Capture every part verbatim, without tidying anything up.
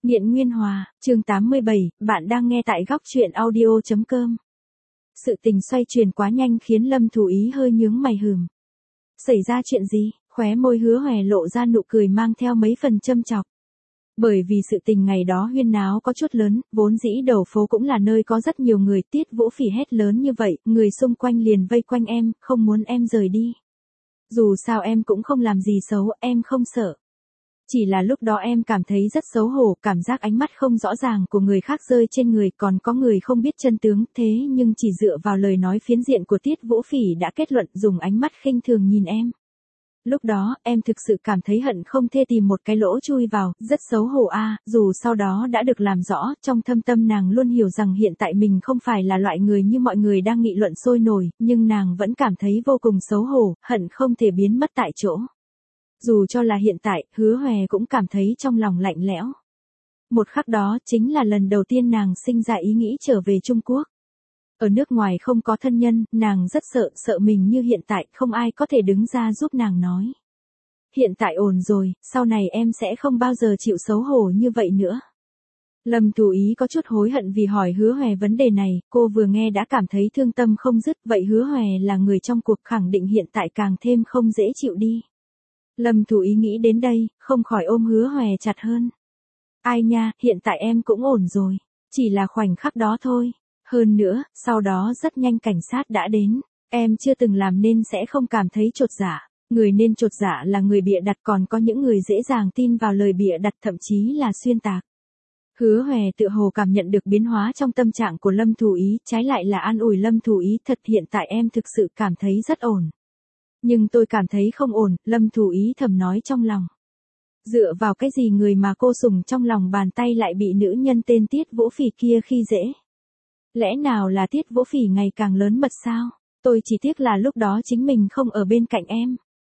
Nghiện Nguyên Hòa, chương tám mươi bảy, bạn đang nghe tại góc truyện audio chấm com. Sự tình xoay chuyển quá nhanh khiến Lâm Thủ Ý hơi nhướng mày hừm. Xảy ra chuyện gì? Khóe môi Hứa Hoè lộ ra nụ cười mang theo mấy phần châm chọc. Bởi vì sự tình ngày đó huyên náo có chút lớn, vốn dĩ đầu phố cũng là nơi có rất nhiều người, Tiết Vũ Phỉ hét lớn như vậy, người xung quanh liền vây quanh em, không muốn em rời đi. Dù sao em cũng không làm gì xấu, em không sợ. Chỉ là lúc đó em cảm thấy rất xấu hổ, cảm giác ánh mắt không rõ ràng của người khác rơi trên người, còn có người không biết chân tướng, thế nhưng chỉ dựa vào lời nói phiến diện của Tiết Vũ Phỉ đã kết luận dùng ánh mắt khinh thường nhìn em. Lúc đó, em thực sự cảm thấy hận không thể tìm một cái lỗ chui vào, rất xấu hổ a. Dù sau đó đã được làm rõ, trong thâm tâm nàng luôn hiểu rằng hiện tại mình không phải là loại người như mọi người đang nghị luận sôi nổi, nhưng nàng vẫn cảm thấy vô cùng xấu hổ, hận không thể biến mất tại chỗ. Dù cho là hiện tại, Hứa Hoè cũng cảm thấy trong lòng lạnh lẽo. Một khắc đó chính là lần đầu tiên nàng sinh ra ý nghĩ trở về Trung Quốc. Ở nước ngoài không có thân nhân, nàng rất sợ, sợ mình như hiện tại, không ai có thể đứng ra giúp nàng nói. Hiện tại ổn rồi, sau này em sẽ không bao giờ chịu xấu hổ như vậy nữa. Lâm Thủ Ý có chút hối hận vì hỏi Hứa Hoè vấn đề này, cô vừa nghe đã cảm thấy thương tâm không dứt, vậy Hứa Hoè là người trong cuộc khẳng định hiện tại càng thêm không dễ chịu đi. Lâm Thủ Ý nghĩ đến đây, không khỏi ôm Hứa Hoè chặt hơn. Ai nha, hiện tại em cũng ổn rồi, chỉ là khoảnh khắc đó thôi. Hơn nữa, sau đó rất nhanh cảnh sát đã đến, em chưa từng làm nên sẽ không cảm thấy chột dạ. Người nên chột dạ là người bịa đặt, còn có những người dễ dàng tin vào lời bịa đặt thậm chí là xuyên tạc. Hứa Hoè tự hồ cảm nhận được biến hóa trong tâm trạng của Lâm Thủ Ý, trái lại là an ủi Lâm Thủ Ý, thật hiện tại em thực sự cảm thấy rất ổn. Nhưng tôi cảm thấy không ổn, Lâm Thủ Ý thầm nói trong lòng. Dựa vào cái gì người mà cô sủng trong lòng bàn tay lại bị nữ nhân tên Tiết Vũ Phỉ kia khi dễ? Lẽ nào là Tiết Vũ Phỉ ngày càng lớn mật sao? Tôi chỉ tiếc là lúc đó chính mình không ở bên cạnh em.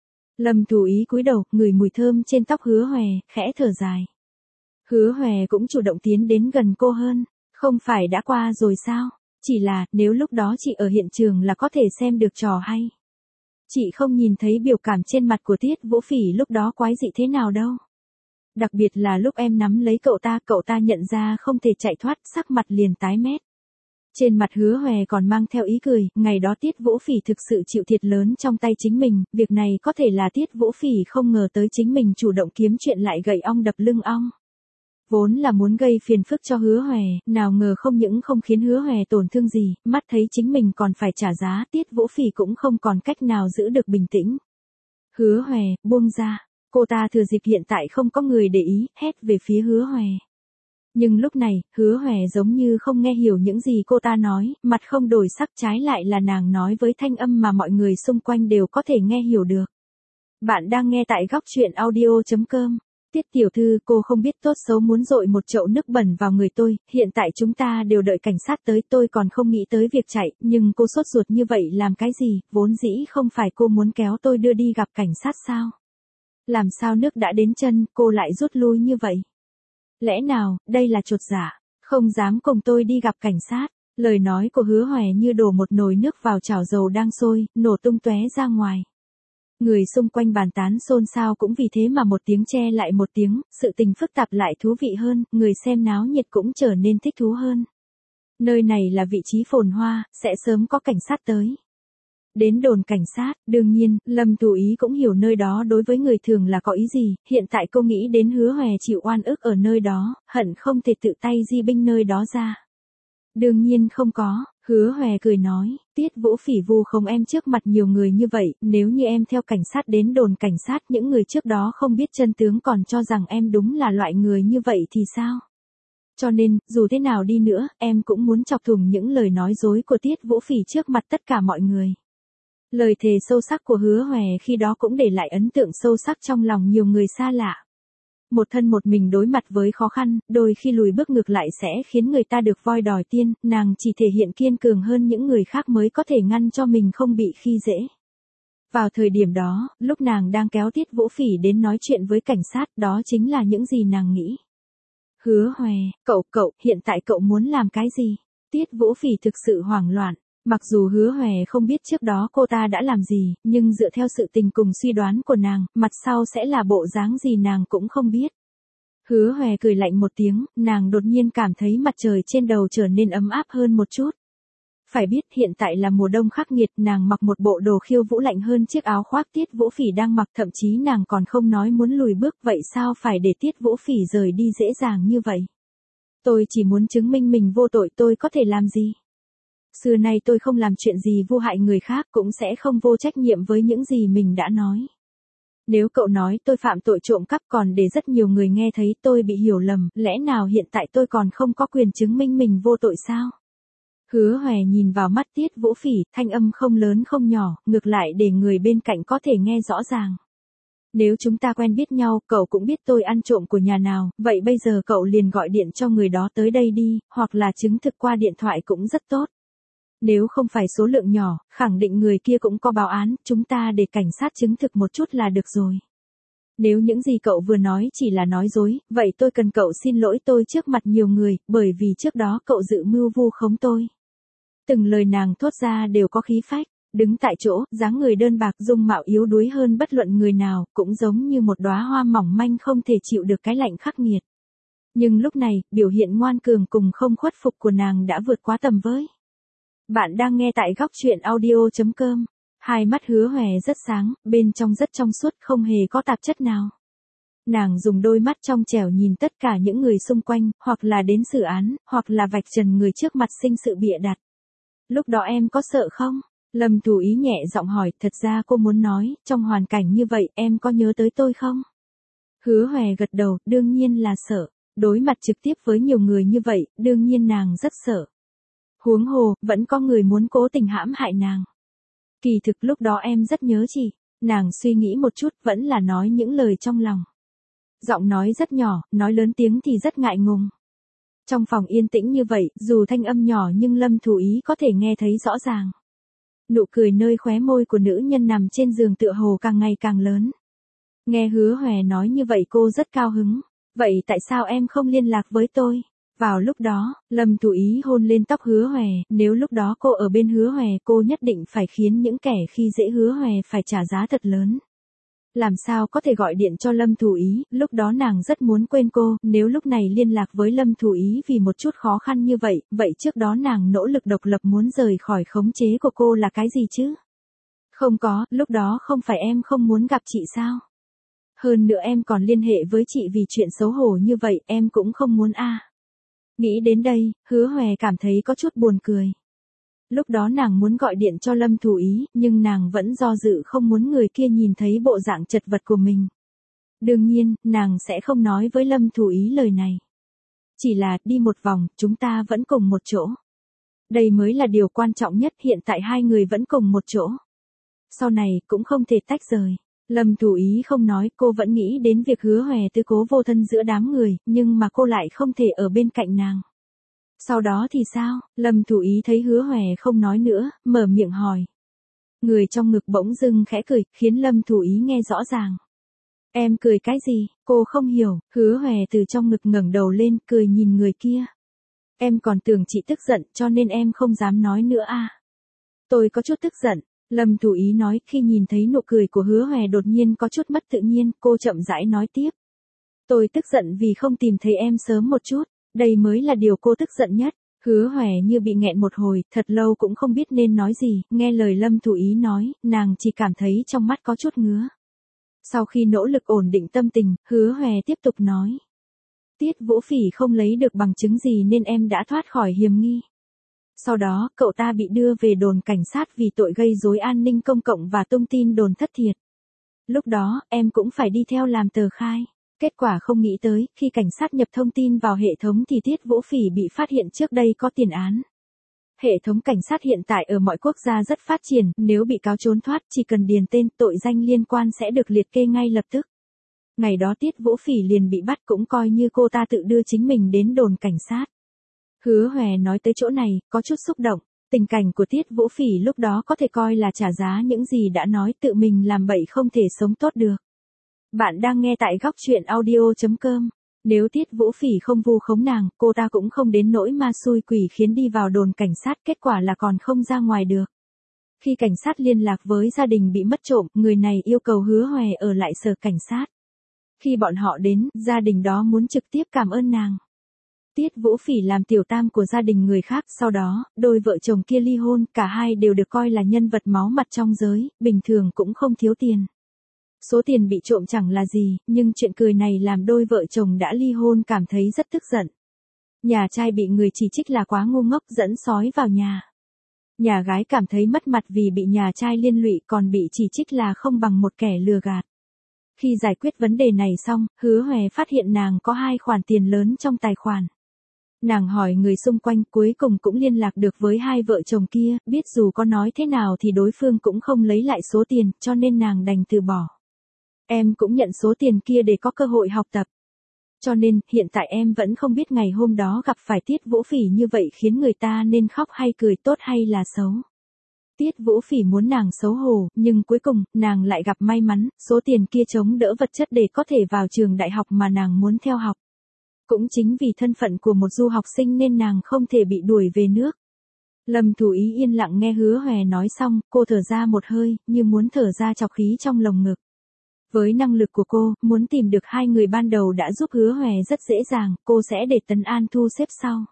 Lâm Thủ Ý cúi đầu, ngửi mùi thơm trên tóc Hứa Hoè, khẽ thở dài. Hứa Hoè cũng chủ động tiến đến gần cô hơn. Không phải đã qua rồi sao? Chỉ là, nếu lúc đó chị ở hiện trường là có thể xem được trò hay. Chị không nhìn thấy biểu cảm trên mặt của Tiết Vũ Phỉ lúc đó quái dị thế nào đâu. Đặc biệt là lúc em nắm lấy cậu ta, cậu ta nhận ra không thể chạy thoát, sắc mặt liền tái mét. Trên mặt Hứa Hoè còn mang theo ý cười, ngày đó Tiết Vũ Phỉ thực sự chịu thiệt lớn trong tay chính mình, việc này có thể là Tiết Vũ Phỉ không ngờ tới chính mình chủ động kiếm chuyện lại gậy ong đập lưng ong. Vốn là muốn gây phiền phức cho Hứa Hoè, nào ngờ không những không khiến Hứa Hoè tổn thương gì, mắt thấy chính mình còn phải trả giá, Tiết Vũ Phỉ cũng không còn cách nào giữ được bình tĩnh. Hứa Hoè, buông ra, cô ta thừa dịp hiện tại không có người để ý, hét về phía Hứa Hoè. Nhưng lúc này, Hứa Hoè giống như không nghe hiểu những gì cô ta nói, mặt không đổi sắc, trái lại là nàng nói với thanh âm mà mọi người xung quanh đều có thể nghe hiểu được. Bạn đang nghe tại góc truyện audio chấm com. Tiết tiểu thư, cô không biết tốt xấu muốn dội một chậu nước bẩn vào người tôi, hiện tại chúng ta đều đợi cảnh sát tới, tôi còn không nghĩ tới việc chạy, nhưng cô sốt ruột như vậy làm cái gì, vốn dĩ không phải cô muốn kéo tôi đưa đi gặp cảnh sát sao? Làm sao nước đã đến chân, cô lại rút lui như vậy? Lẽ nào, đây là chột dạ, không dám cùng tôi đi gặp cảnh sát? Lời nói của Hứa Hoè như đổ một nồi nước vào chảo dầu đang sôi, nổ tung tóe ra ngoài. Người xung quanh bàn tán xôn xao cũng vì thế mà một tiếng che lại một tiếng, sự tình phức tạp lại thú vị hơn, người xem náo nhiệt cũng trở nên thích thú hơn. Nơi này là vị trí phồn hoa, sẽ sớm có cảnh sát tới. Đến đồn cảnh sát, đương nhiên, Lâm Thủ Ý cũng hiểu nơi đó đối với người thường là có ý gì, hiện tại cô nghĩ đến Hứa Hoè chịu oan ức ở nơi đó, hận không thể tự tay di binh nơi đó ra. Đương nhiên không có, Hứa Hoè cười nói, Tiết Vũ Phỉ vu khống em trước mặt nhiều người như vậy, nếu như em theo cảnh sát đến đồn cảnh sát, những người trước đó không biết chân tướng còn cho rằng em đúng là loại người như vậy thì sao? Cho nên, dù thế nào đi nữa, em cũng muốn chọc thủng những lời nói dối của Tiết Vũ Phỉ trước mặt tất cả mọi người. Lời thề sâu sắc của Hứa Hoè khi đó cũng để lại ấn tượng sâu sắc trong lòng nhiều người xa lạ. Một thân một mình đối mặt với khó khăn, đôi khi lùi bước ngược lại sẽ khiến người ta được voi đòi tiên, nàng chỉ thể hiện kiên cường hơn những người khác mới có thể ngăn cho mình không bị khi dễ. Vào thời điểm đó, lúc nàng đang kéo Tiết Vũ Phỉ đến nói chuyện với cảnh sát, đó chính là những gì nàng nghĩ. Hứa Hoè, cậu, cậu, hiện tại cậu muốn làm cái gì? Tiết Vũ Phỉ thực sự hoảng loạn. Mặc dù Hứa Hoè không biết trước đó cô ta đã làm gì, nhưng dựa theo sự tình cùng suy đoán của nàng, mặt sau sẽ là bộ dáng gì nàng cũng không biết. Hứa Hòe cười lạnh một tiếng, nàng đột nhiên cảm thấy mặt trời trên đầu trở nên ấm áp hơn một chút. Phải biết hiện tại là mùa đông khắc nghiệt, nàng mặc một bộ đồ khiêu vũ lạnh hơn chiếc áo khoác Tiết Vũ Phỉ đang mặc, thậm chí nàng còn không nói muốn lùi bước, vậy sao phải để Tiết Vũ Phỉ rời đi dễ dàng như vậy? Tôi chỉ muốn chứng minh mình vô tội, tôi có thể làm gì? Xưa nay tôi không làm chuyện gì vô hại người khác, cũng sẽ không vô trách nhiệm với những gì mình đã nói. Nếu cậu nói tôi phạm tội trộm cắp còn để rất nhiều người nghe thấy tôi bị hiểu lầm, lẽ nào hiện tại tôi còn không có quyền chứng minh mình vô tội sao? Hứa Hòe nhìn vào mắt Tiết Vũ Phỉ, thanh âm không lớn không nhỏ, ngược lại để người bên cạnh có thể nghe rõ ràng. Nếu chúng ta quen biết nhau, cậu cũng biết tôi ăn trộm của nhà nào, vậy bây giờ cậu liền gọi điện cho người đó tới đây đi, hoặc là chứng thực qua điện thoại cũng rất tốt. Nếu không phải số lượng nhỏ, khẳng định người kia cũng có báo án, chúng ta để cảnh sát chứng thực một chút là được rồi. Nếu những gì cậu vừa nói chỉ là nói dối, vậy tôi cần cậu xin lỗi tôi trước mặt nhiều người, bởi vì trước đó cậu dự mưu vu khống tôi. Từng lời nàng thốt ra đều có khí phách, đứng tại chỗ, dáng người đơn bạc, dung mạo yếu đuối hơn bất luận người nào, cũng giống như một đóa hoa mỏng manh không thể chịu được cái lạnh khắc nghiệt. Nhưng lúc này, biểu hiện ngoan cường cùng không khuất phục của nàng đã vượt quá tầm với. Bạn đang nghe tại góc truyện audio chấm com. Hai mắt Hứa Hòe rất sáng, bên trong rất trong suốt, không hề có tạp chất nào. Nàng dùng đôi mắt trong trẻo nhìn tất cả những người xung quanh, hoặc là đến xử án, hoặc là vạch trần người trước mặt sinh sự bịa đặt. Lúc đó em có sợ không? Lâm Thủ Ý nhẹ giọng hỏi, thật ra cô muốn nói, trong hoàn cảnh như vậy em có nhớ tới tôi không? Hứa Hòe gật đầu, đương nhiên là sợ. Đối mặt trực tiếp với nhiều người như vậy, đương nhiên nàng rất sợ. Huống hồ, vẫn có người muốn cố tình hãm hại nàng. Kỳ thực lúc đó em rất nhớ chị. Nàng suy nghĩ một chút, vẫn là nói những lời trong lòng. Giọng nói rất nhỏ, nói lớn tiếng thì rất ngại ngùng. Trong phòng yên tĩnh như vậy, dù thanh âm nhỏ nhưng Lâm Thủ Ý có thể nghe thấy rõ ràng. Nụ cười nơi khóe môi của nữ nhân nằm trên giường tựa hồ càng ngày càng lớn. Nghe Hứa Hòe nói như vậy cô rất cao hứng. Vậy tại sao em không liên lạc với tôi? Vào lúc đó, Lâm Thủ Ý hôn lên tóc Hứa Hòe, nếu lúc đó cô ở bên Hứa Hòe cô nhất định phải khiến những kẻ khi dễ Hứa Hòe phải trả giá thật lớn. Làm sao có thể gọi điện cho Lâm Thủ Ý, lúc đó nàng rất muốn quên cô, nếu lúc này liên lạc với Lâm Thủ Ý vì một chút khó khăn như vậy, vậy trước đó nàng nỗ lực độc lập muốn rời khỏi khống chế của cô là cái gì chứ? Không có, lúc đó không phải em không muốn gặp chị sao? Hơn nữa em còn liên hệ với chị vì chuyện xấu hổ như vậy, em cũng không muốn a. À. Nghĩ đến đây, Hứa Hòe cảm thấy có chút buồn cười. Lúc đó nàng muốn gọi điện cho Lâm Thủ Ý, nhưng nàng vẫn do dự không muốn người kia nhìn thấy bộ dạng chật vật của mình. Đương nhiên, nàng sẽ không nói với Lâm Thủ Ý lời này. Chỉ là, đi một vòng, chúng ta vẫn cùng một chỗ. Đây mới là điều quan trọng nhất, hiện tại hai người vẫn cùng một chỗ. Sau này, cũng không thể tách rời. Lâm Thủ Ý không nói, cô vẫn nghĩ đến việc Hứa Hòe tư cố vô thân giữa đám người, nhưng mà cô lại không thể ở bên cạnh nàng. Sau đó thì sao? Lâm Thủ Ý thấy Hứa Hòe không nói nữa, mở miệng hỏi. Người trong ngực bỗng dưng khẽ cười, khiến Lâm Thủ Ý nghe rõ ràng. Em cười cái gì? Cô không hiểu, Hứa Hòe từ trong ngực ngẩng đầu lên, cười nhìn người kia. Em còn tưởng chị tức giận, cho nên em không dám nói nữa à? Tôi có chút tức giận. Lâm Thủ Ý nói, khi nhìn thấy nụ cười của Hứa Hòe đột nhiên có chút mất tự nhiên, cô chậm rãi nói tiếp. Tôi tức giận vì không tìm thấy em sớm một chút, đây mới là điều cô tức giận nhất. Hứa Hòe như bị nghẹn một hồi, thật lâu cũng không biết nên nói gì, nghe lời Lâm Thủ Ý nói, nàng chỉ cảm thấy trong mắt có chút ngứa. Sau khi nỗ lực ổn định tâm tình, Hứa Hòe tiếp tục nói. Tiết Vũ Phỉ không lấy được bằng chứng gì nên em đã thoát khỏi hiểm nghi. Sau đó, cậu ta bị đưa về đồn cảnh sát vì tội gây rối an ninh công cộng và tung tin đồn thất thiệt. Lúc đó, em cũng phải đi theo làm tờ khai. Kết quả không nghĩ tới, khi cảnh sát nhập thông tin vào hệ thống thì Tiết Vũ Phỉ bị phát hiện trước đây có tiền án. Hệ thống cảnh sát hiện tại ở mọi quốc gia rất phát triển, nếu bị cáo trốn thoát chỉ cần điền tên, tội danh liên quan sẽ được liệt kê ngay lập tức. Ngày đó Tiết Vũ Phỉ liền bị bắt cũng coi như cô ta tự đưa chính mình đến đồn cảnh sát. Hứa Hòe nói tới chỗ này, có chút xúc động, tình cảnh của Tiết Vũ Phỉ lúc đó có thể coi là trả giá những gì đã nói, tự mình làm bậy không thể sống tốt được. Bạn đang nghe tại góc truyện audio chấm com. Nếu Tiết Vũ Phỉ không vu khống nàng, cô ta cũng không đến nỗi ma xui quỷ khiến đi vào đồn cảnh sát, kết quả là còn không ra ngoài được. Khi cảnh sát liên lạc với gia đình bị mất trộm, người này yêu cầu Hứa Hòe ở lại sở cảnh sát. Khi bọn họ đến, gia đình đó muốn trực tiếp cảm ơn nàng. Tiết Vũ Phỉ làm tiểu tam của gia đình người khác, sau đó, đôi vợ chồng kia ly hôn, cả hai đều được coi là nhân vật máu mặt trong giới, bình thường cũng không thiếu tiền. Số tiền bị trộm chẳng là gì, nhưng chuyện cười này làm đôi vợ chồng đã ly hôn cảm thấy rất tức giận. Nhà trai bị người chỉ trích là quá ngu ngốc dẫn sói vào nhà. Nhà gái cảm thấy mất mặt vì bị nhà trai liên lụy, còn bị chỉ trích là không bằng một kẻ lừa gạt. Khi giải quyết vấn đề này xong, Hứa Hòe phát hiện nàng có hai khoản tiền lớn trong tài khoản. Nàng hỏi người xung quanh, cuối cùng cũng liên lạc được với hai vợ chồng kia, biết dù có nói thế nào thì đối phương cũng không lấy lại số tiền, cho nên nàng đành từ bỏ. Em cũng nhận số tiền kia để có cơ hội học tập. Cho nên, hiện tại em vẫn không biết ngày hôm đó gặp phải Tiết Vũ Phỉ như vậy khiến người ta nên khóc hay cười, tốt hay là xấu. Tiết Vũ Phỉ muốn nàng xấu hổ, nhưng cuối cùng, nàng lại gặp may mắn, số tiền kia chống đỡ vật chất để có thể vào trường đại học mà nàng muốn theo học. Cũng chính vì thân phận của một du học sinh nên nàng không thể bị đuổi về nước. Lâm Thủ Ý yên lặng nghe Hứa Hòe nói xong, cô thở ra một hơi, như muốn thở ra trọc khí trong lồng ngực. Với năng lực của cô, muốn tìm được hai người ban đầu đã giúp Hứa Hòe rất dễ dàng, cô sẽ để Tấn An thu xếp sau.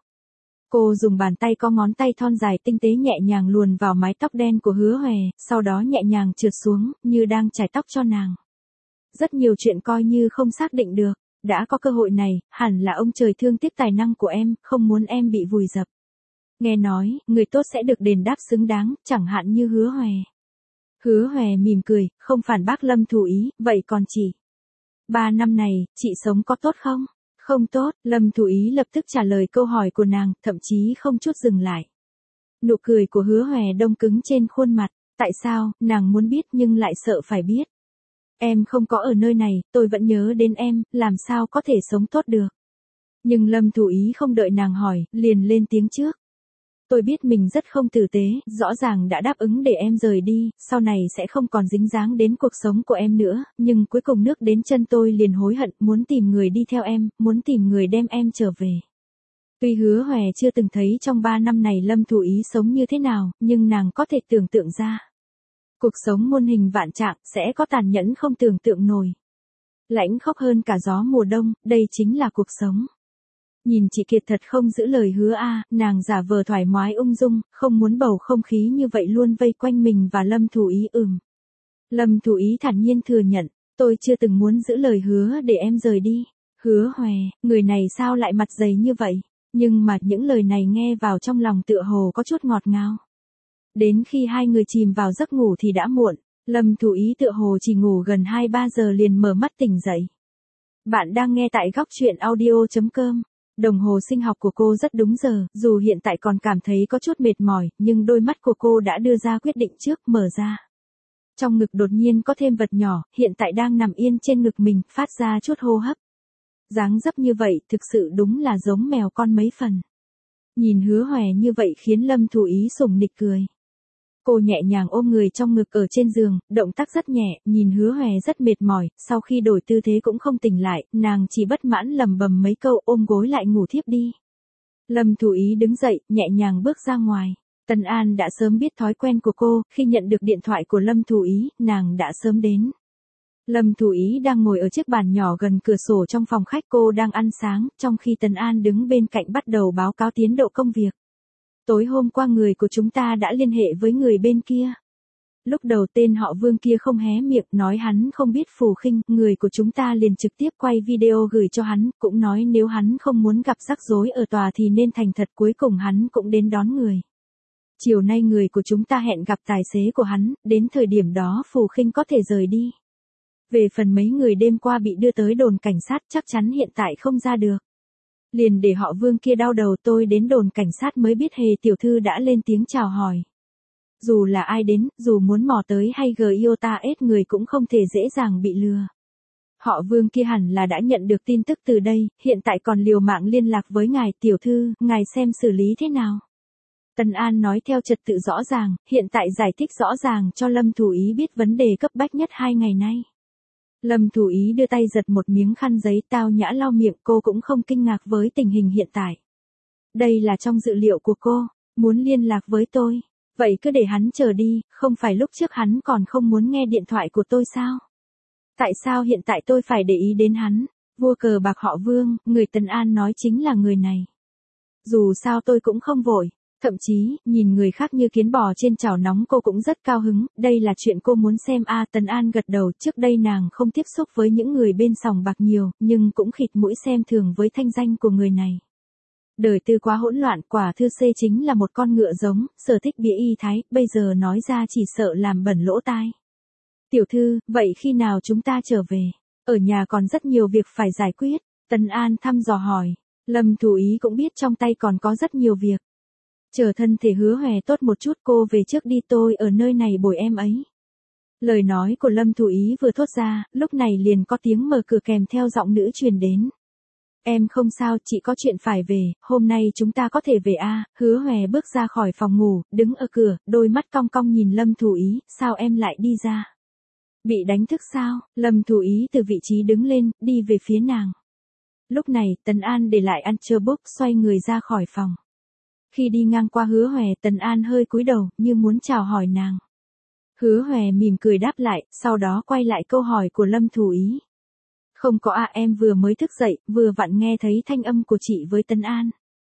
Cô dùng bàn tay có ngón tay thon dài tinh tế nhẹ nhàng luồn vào mái tóc đen của Hứa Hòe, sau đó nhẹ nhàng trượt xuống, như đang chải tóc cho nàng. Rất nhiều chuyện coi như không xác định được, đã có cơ hội này, hẳn là ông trời thương tiếc tài năng của em, không muốn em bị vùi dập. Nghe nói, người tốt sẽ được đền đáp xứng đáng, chẳng hạn như Hứa Hòe. Hứa Hòe mỉm cười, không phản bác Lâm Thủ Ý, vậy còn chị? Ba năm này, chị sống có tốt không? Không tốt, Lâm Thủ Ý lập tức trả lời câu hỏi của nàng, thậm chí không chút dừng lại. Nụ cười của Hứa Hòe đông cứng trên khuôn mặt, tại sao, nàng muốn biết nhưng lại sợ phải biết. Em không có ở nơi này, tôi vẫn nhớ đến em, làm sao có thể sống tốt được. Nhưng Lâm Thủ Ý không đợi nàng hỏi, liền lên tiếng trước. Tôi biết mình rất không tử tế, rõ ràng đã đáp ứng để em rời đi, sau này sẽ không còn dính dáng đến cuộc sống của em nữa, nhưng cuối cùng nước đến chân tôi liền hối hận, muốn tìm người đi theo em, muốn tìm người đem em trở về. Tuy Hứa Hòe chưa từng thấy trong ba năm này Lâm Thủ Ý sống như thế nào, nhưng nàng có thể tưởng tượng ra. Cuộc sống muôn hình vạn trạng, sẽ có tàn nhẫn không tưởng tượng nổi. Lãnh khốc hơn cả gió mùa đông, đây chính là cuộc sống. Nhìn chị Kiệt thật không giữ lời hứa a, nàng giả vờ thoải mái ung dung, không muốn bầu không khí như vậy luôn vây quanh mình và Lâm Thủ Ý ừm. Lâm Thủ Ý thản nhiên thừa nhận, tôi chưa từng muốn giữ lời hứa để em rời đi. Hứa Hòe, người này sao lại mặt dày như vậy, nhưng mà những lời này nghe vào trong lòng tựa hồ có chút ngọt ngào. Đến khi hai người chìm vào giấc ngủ thì đã muộn, Lâm Thủ Ý tựa hồ chỉ ngủ gần hai ba giờ liền mở mắt tỉnh dậy. Bạn đang nghe tại góc truyện audio chấm com. Đồng hồ sinh học của cô rất đúng giờ, dù hiện tại còn cảm thấy có chút mệt mỏi, nhưng đôi mắt của cô đã đưa ra quyết định trước, mở ra. Trong ngực đột nhiên có thêm vật nhỏ, hiện tại đang nằm yên trên ngực mình, phát ra chút hô hấp. Dáng dấp như vậy, thực sự đúng là giống mèo con mấy phần. Nhìn Hứa Hòe như vậy khiến Lâm Thủ Ý sủng nịch cười. Cô nhẹ nhàng ôm người trong ngực ở trên giường, động tác rất nhẹ, nhìn Hứa Hòe rất mệt mỏi, sau khi đổi tư thế cũng không tỉnh lại, nàng chỉ bất mãn lầm bầm mấy câu ôm gối lại ngủ thiếp đi. Lâm Thủ Ý đứng dậy, nhẹ nhàng bước ra ngoài. Tần An đã sớm biết thói quen của cô, khi nhận được điện thoại của Lâm Thủ Ý, nàng đã sớm đến. Lâm Thủ Ý đang ngồi ở chiếc bàn nhỏ gần cửa sổ trong phòng khách, cô đang ăn sáng, trong khi Tần An đứng bên cạnh bắt đầu báo cáo tiến độ công việc. Tối hôm qua người của chúng ta đã liên hệ với người bên kia. Lúc đầu tên họ Vương kia không hé miệng, nói hắn không biết Phù Khinh, người của chúng ta liền trực tiếp quay video gửi cho hắn, cũng nói nếu hắn không muốn gặp rắc rối ở tòa thì nên thành thật, cuối cùng hắn cũng đến đón người. Chiều nay người của chúng ta hẹn gặp tài xế của hắn, đến thời điểm đó Phù Khinh có thể rời đi. Về phần mấy người đêm qua bị đưa tới đồn cảnh sát chắc chắn hiện tại không ra được. Liền để họ Vương kia đau đầu, tôi đến đồn cảnh sát mới biết Hề tiểu thư đã lên tiếng chào hỏi. Dù là ai đến, dù muốn mò tới hay gờ iota ết người cũng không thể dễ dàng bị lừa. Họ Vương kia hẳn là đã nhận được tin tức từ đây, hiện tại còn liều mạng liên lạc với ngài tiểu thư, ngài xem xử lý thế nào. Tần An nói theo trật tự rõ ràng, hiện tại giải thích rõ ràng cho Lâm Thủ Ý biết vấn đề cấp bách nhất hai ngày nay. Lâm Thủ Ý đưa tay giật một miếng khăn giấy, tao nhã lau miệng, cô cũng không kinh ngạc với tình hình hiện tại. Đây là trong dự liệu của cô, muốn liên lạc với tôi. Vậy cứ để hắn chờ đi, không phải lúc trước hắn còn không muốn nghe điện thoại của tôi sao? Tại sao hiện tại tôi phải để ý đến hắn? Vua cờ bạc họ Vương, người Tần An nói chính là người này. Dù sao tôi cũng không vội. Thậm chí, nhìn người khác như kiến bò trên chảo nóng cô cũng rất cao hứng, đây là chuyện cô muốn xem a à, Tần An gật đầu, trước đây nàng không tiếp xúc với những người bên sòng bạc nhiều, nhưng cũng khịt mũi xem thường với thanh danh của người này. Đời tư quá hỗn loạn, quả thư C chính là một con ngựa giống, sở thích bịa y thái, bây giờ nói ra chỉ sợ làm bẩn lỗ tai. Tiểu thư, vậy khi nào chúng ta trở về? Ở nhà còn rất nhiều việc phải giải quyết, Tần An thăm dò hỏi. Lâm Thủ Ý cũng biết trong tay còn có rất nhiều việc. Chờ thân thể Hứa Hòe tốt một chút cô về trước đi, tôi ở nơi này bồi em ấy. Lời nói của Lâm Thủ Ý vừa thốt ra, lúc này liền có tiếng mở cửa kèm theo giọng nữ truyền đến. Em không sao, chị có chuyện phải về, hôm nay chúng ta có thể về a. Hứa Hòe bước ra khỏi phòng ngủ, đứng ở cửa, đôi mắt cong cong nhìn Lâm Thủ Ý, sao em lại đi ra? Bị đánh thức sao? Lâm Thủ Ý từ vị trí đứng lên, đi về phía nàng. Lúc này, Tần An để lại Anchor xoay người ra khỏi phòng. Khi đi ngang qua Hứa Hòe, Tần An hơi cúi đầu, như muốn chào hỏi nàng. Hứa Hòe mỉm cười đáp lại, sau đó quay lại câu hỏi của Lâm Thủ Ý. Không có à, em vừa mới thức dậy, vừa vặn nghe thấy thanh âm của chị với Tần An.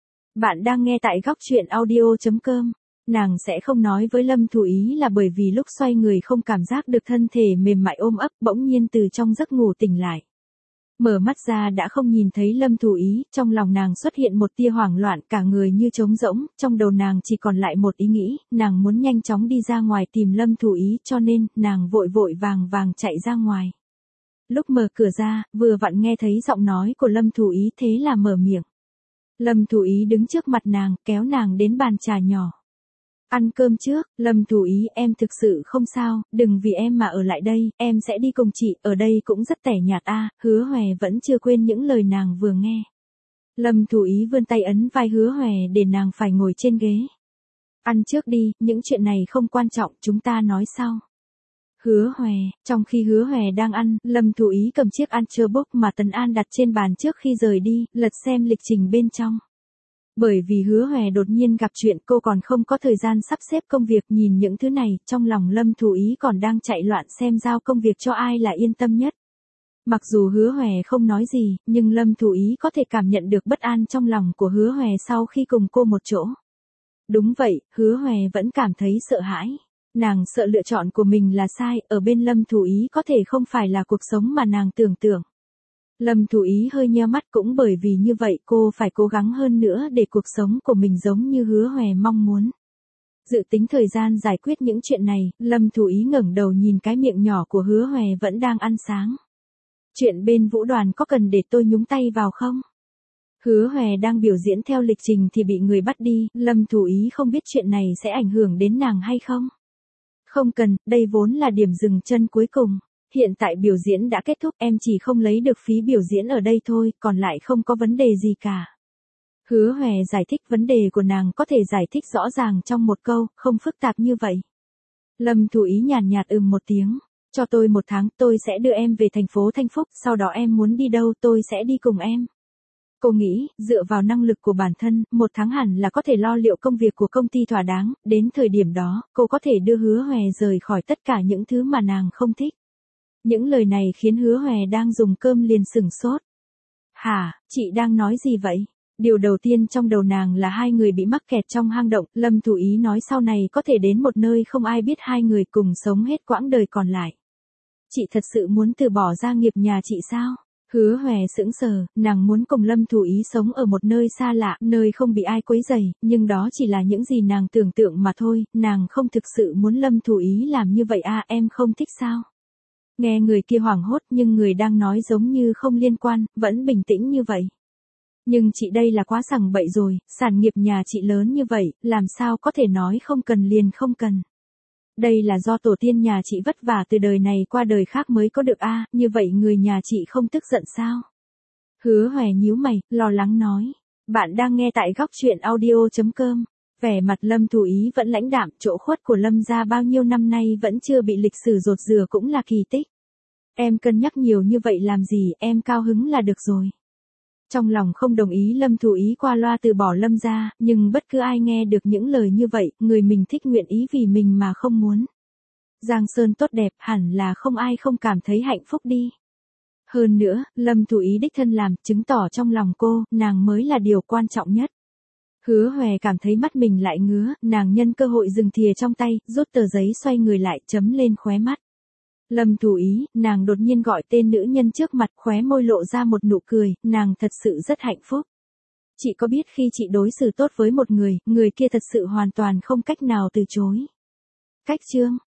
Bạn đang nghe tại góc truyện audio chấm com. Nàng sẽ không nói với Lâm Thủ Ý là bởi vì lúc xoay người không cảm giác được thân thể mềm mại ôm ấp, bỗng nhiên từ trong giấc ngủ tỉnh lại. Mở mắt ra đã không nhìn thấy Lâm Thủ Ý, trong lòng nàng xuất hiện một tia hoảng loạn, cả người như trống rỗng, trong đầu nàng chỉ còn lại một ý nghĩ, nàng muốn nhanh chóng đi ra ngoài tìm Lâm Thủ Ý, cho nên, nàng vội vội vàng vàng chạy ra ngoài. Lúc mở cửa ra, vừa vặn nghe thấy giọng nói của Lâm Thủ Ý, thế là mở miệng. Lâm Thủ Ý đứng trước mặt nàng, kéo nàng đến bàn trà nhỏ. Ăn cơm trước, Lâm Thủ Ý, em thực sự không sao, đừng vì em mà ở lại đây, em sẽ đi cùng chị, ở đây cũng rất tẻ nhạt a. Hứa Hòe vẫn chưa quên những lời nàng vừa nghe. Lâm Thủ Ý vươn tay ấn vai Hứa Hòe để nàng phải ngồi trên ghế. Ăn trước đi, những chuyện này không quan trọng, chúng ta nói sau. Hứa Hòe, trong khi Hứa Hòe đang ăn, Lâm Thủ Ý cầm chiếc Anchor mà Tần An đặt trên bàn trước khi rời đi, lật xem lịch trình bên trong. Bởi vì Hứa Hòe đột nhiên gặp chuyện, cô còn không có thời gian sắp xếp công việc, nhìn những thứ này, trong lòng Lâm Thủ Ý còn đang chạy loạn xem giao công việc cho ai là yên tâm nhất. Mặc dù Hứa Hòe không nói gì, nhưng Lâm Thủ Ý có thể cảm nhận được bất an trong lòng của Hứa Hòe sau khi cùng cô một chỗ. Đúng vậy, Hứa Hòe vẫn cảm thấy sợ hãi. Nàng sợ lựa chọn của mình là sai, ở bên Lâm Thủ Ý có thể không phải là cuộc sống mà nàng tưởng tượng. Lâm Thủ Ý hơi nheo mắt, cũng bởi vì như vậy cô phải cố gắng hơn nữa để cuộc sống của mình giống như Hứa Hòe mong muốn. Dự tính thời gian giải quyết những chuyện này, Lâm Thủ Ý ngẩng đầu nhìn cái miệng nhỏ của Hứa Hòe vẫn đang ăn sáng. Chuyện bên vũ đoàn có cần để tôi nhúng tay vào không? Hứa Hòe đang biểu diễn theo lịch trình thì bị người bắt đi, Lâm Thủ Ý không biết chuyện này sẽ ảnh hưởng đến nàng hay không? Không cần, đây vốn là điểm dừng chân cuối cùng. Hiện tại biểu diễn đã kết thúc, em chỉ không lấy được phí biểu diễn ở đây thôi, còn lại không có vấn đề gì cả. Hứa Hòe giải thích vấn đề của nàng có thể giải thích rõ ràng trong một câu, không phức tạp như vậy. Lâm Thủ Ý nhàn nhạt ừm một tiếng, cho tôi một tháng, tôi sẽ đưa em về thành phố Thanh Phúc, sau đó em muốn đi đâu tôi sẽ đi cùng em. Cô nghĩ, dựa vào năng lực của bản thân, một tháng hẳn là có thể lo liệu công việc của công ty thỏa đáng, đến thời điểm đó, cô có thể đưa Hứa Hòe rời khỏi tất cả những thứ mà nàng không thích. Những lời này khiến Hứa Hòe đang dùng cơm liền sửng sốt. Hả, chị đang nói gì vậy? Điều đầu tiên trong đầu nàng là hai người bị mắc kẹt trong hang động, Lâm Thủ Ý nói sau này có thể đến một nơi không ai biết, hai người cùng sống hết quãng đời còn lại. Chị thật sự muốn từ bỏ gia nghiệp nhà chị sao? Hứa Hòe sững sờ, nàng muốn cùng Lâm Thủ Ý sống ở một nơi xa lạ, nơi không bị ai quấy rầy, nhưng đó chỉ là những gì nàng tưởng tượng mà thôi, nàng không thực sự muốn Lâm Thủ Ý làm như vậy à, em không thích sao? Nghe người kia hoảng hốt nhưng người đang nói giống như không liên quan, vẫn bình tĩnh như vậy. Nhưng chị đây là quá sằng bậy rồi, sản nghiệp nhà chị lớn như vậy, làm sao có thể nói không cần liền không cần. Đây là do tổ tiên nhà chị vất vả từ đời này qua đời khác mới có được a, à, như vậy người nhà chị không tức giận sao? Hứa Hòe nhíu mày, lo lắng nói. Bạn đang nghe tại góc truyện audio chấm com. Vẻ mặt Lâm Thủ Ý vẫn lãnh đạm, chỗ khuất của Lâm gia bao nhiêu năm nay vẫn chưa bị lịch sử dột rửa cũng là kỳ tích. Em cân nhắc nhiều như vậy làm gì, em cao hứng là được rồi. Trong lòng không đồng ý Lâm Thủ Ý qua loa từ bỏ Lâm gia, nhưng bất cứ ai nghe được những lời như vậy, người mình thích nguyện ý vì mình mà không muốn. Giang Sơn tốt đẹp hẳn là không ai không cảm thấy hạnh phúc đi. Hơn nữa, Lâm Thủ Ý đích thân làm, chứng tỏ trong lòng cô, nàng mới là điều quan trọng nhất. Hứa Hòe cảm thấy mắt mình lại ngứa, nàng nhân cơ hội dừng thìa trong tay, rút tờ giấy xoay người lại, chấm lên khóe mắt. Lâm Thủ Ý, nàng đột nhiên gọi tên nữ nhân trước mặt, khóe môi lộ ra một nụ cười, nàng thật sự rất hạnh phúc. Chị có biết khi chị đối xử tốt với một người, người kia thật sự hoàn toàn không cách nào từ chối. Cách chương